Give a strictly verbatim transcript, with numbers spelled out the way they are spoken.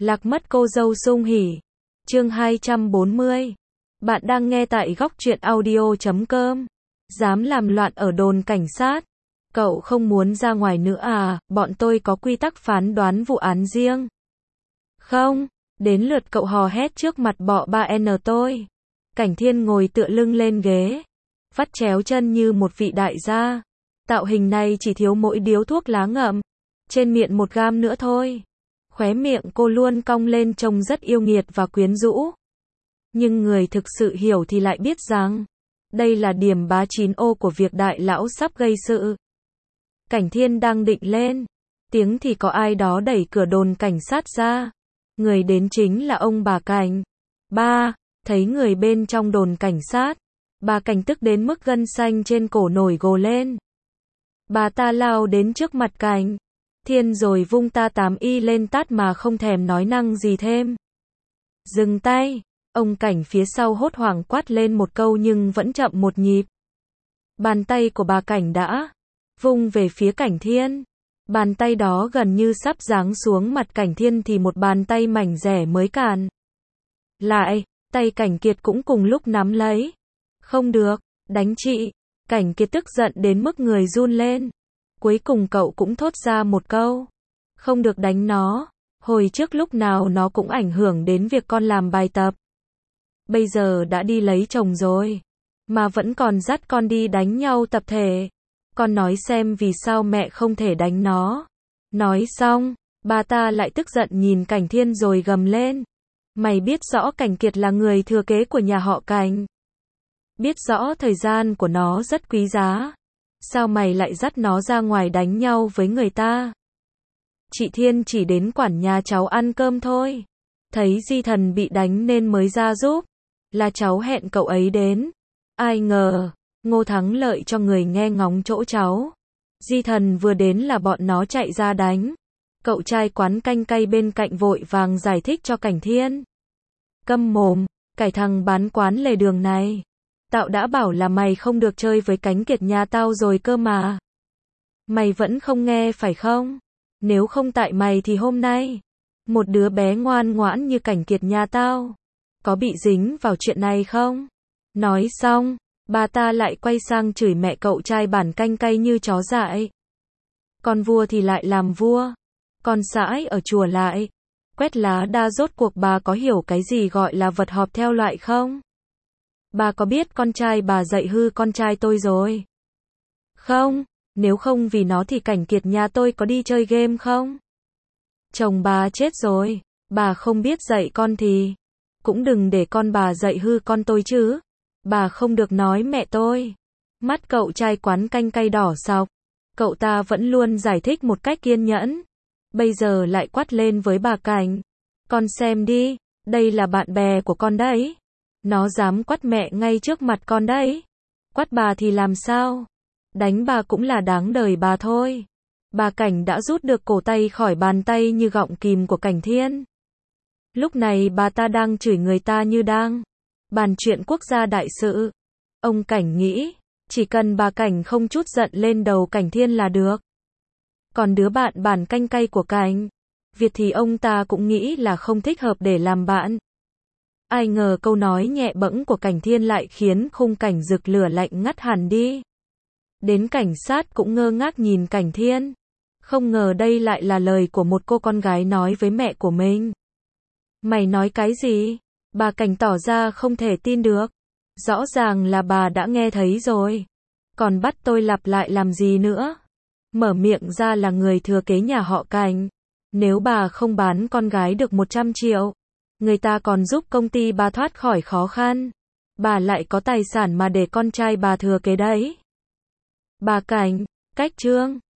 Lạc mất cô dâu sung hỉ. Chương hai trăm bốn mươi. Bạn đang nghe tại góc truyện audio chấm com. Dám làm loạn ở đồn cảnh sát. Cậu không muốn ra ngoài nữa à, bọn tôi có quy tắc phán đoán vụ án riêng. Không, đến lượt cậu hò hét trước mặt bọ ba en tôi. Cảnh Thiên ngồi tựa lưng lên ghế, vắt chéo chân như một vị đại gia. Tạo hình này chỉ thiếu mỗi điếu thuốc lá ngậm trên miệng một gam nữa thôi. Khóe miệng cô luôn cong lên trông rất yêu nghiệt và quyến rũ. Nhưng người thực sự hiểu thì lại biết rằng đây là điểm bá chín ô của việc đại lão sắp gây sự. Cảnh Thiên đang định lên tiếng thì có ai đó đẩy cửa đồn cảnh sát ra. Người đến chính là ông bà Cảnh. Ba, thấy người bên trong đồn cảnh sát, bà Cảnh tức đến mức gân xanh trên cổ nổi gồ lên. Bà ta lao đến trước mặt Cảnh Thiên rồi vung ta tám y lên tát mà không thèm nói năng gì thêm. Dừng tay, ông Cảnh phía sau hốt hoảng quát lên một câu nhưng vẫn chậm một nhịp. Bàn tay của bà Cảnh đã vung về phía Cảnh Thiên. Bàn tay đó gần như sắp giáng xuống mặt Cảnh Thiên thì một bàn tay mảnh dẻ mới cản lại, tay Cảnh Kiệt cũng cùng lúc nắm lấy. Không được, đánh chị. Cảnh Kiệt tức giận đến mức người run lên. Cuối cùng cậu cũng thốt ra một câu. Không được đánh nó. Hồi trước lúc nào nó cũng ảnh hưởng đến việc con làm bài tập. Bây giờ đã đi lấy chồng rồi, mà vẫn còn dắt con đi đánh nhau tập thể. Con nói xem vì sao mẹ không thể đánh nó. Nói xong, bà ta lại tức giận nhìn Cảnh Thiên rồi gầm lên. Mày biết rõ Cảnh Kiệt là người thừa kế của nhà họ Cảnh. Biết rõ thời gian của nó rất quý giá. Sao mày lại dắt nó ra ngoài đánh nhau với người ta? Chị Thiên chỉ đến quản nhà cháu ăn cơm thôi. Thấy Di Thần bị đánh nên mới ra giúp. Là cháu hẹn cậu ấy đến. Ai ngờ, Ngô Thắng Lợi cho người nghe ngóng chỗ cháu. Di Thần vừa đến là bọn nó chạy ra đánh. Cậu trai quán canh cay bên cạnh vội vàng giải thích cho Cảnh Thiên. Câm mồm, cái thằng bán quán lề đường này. Tao đã bảo là mày không được chơi với Cảnh Kiệt nhà tao rồi cơ mà. Mày vẫn không nghe phải không? Nếu không tại mày thì hôm nay, một đứa bé ngoan ngoãn như Cảnh Kiệt nhà tao, có bị dính vào chuyện này không? Nói xong, bà ta lại quay sang chửi mẹ cậu trai bản canh cay như chó dại. Con vua thì lại làm vua. Con sãi ở chùa lại. Quét lá đa rốt cuộc bà có hiểu cái gì gọi là vật họp theo loại không? Bà có biết con trai bà dạy hư con trai tôi rồi? Không, nếu không vì nó thì Cảnh Kiệt nhà tôi có đi chơi game không? Chồng bà chết rồi, bà không biết dạy con thì cũng đừng để con bà dạy hư con tôi chứ. Bà không được nói mẹ tôi. Mắt cậu trai quán canh cay đỏ sọc. Cậu ta vẫn luôn giải thích một cách kiên nhẫn. Bây giờ lại quát lên với bà Cảnh. Con xem đi, đây là bạn bè của con đấy. Nó dám quát mẹ ngay trước mặt con đấy. Quát bà thì làm sao? Đánh bà cũng là đáng đời bà thôi. Bà Cảnh đã rút được cổ tay khỏi bàn tay như gọng kìm của Cảnh Thiên. Lúc này bà ta đang chửi người ta như đang bàn chuyện quốc gia đại sự. Ông Cảnh nghĩ, chỉ cần bà Cảnh không chút giận lên đầu Cảnh Thiên là được. Còn đứa bạn bản canh cay của Cảnh Việt thì ông ta cũng nghĩ là không thích hợp để làm bạn. Ai ngờ câu nói nhẹ bẫng của Cảnh Thiên lại khiến khung cảnh rực lửa lạnh ngắt hẳn đi. Đến cảnh sát cũng ngơ ngác nhìn Cảnh Thiên. Không ngờ đây lại là lời của một cô con gái nói với mẹ của mình. Mày nói cái gì? Bà Cảnh tỏ ra không thể tin được. Rõ ràng là bà đã nghe thấy rồi. Còn bắt tôi lặp lại làm gì nữa? Mở miệng ra là người thừa kế nhà họ Cảnh. Nếu bà không bán con gái được một trăm triệu, người ta còn giúp công ty bà thoát khỏi khó khăn. Bà lại có tài sản mà để con trai bà thừa kế đấy. Bà Cảnh, cách chương.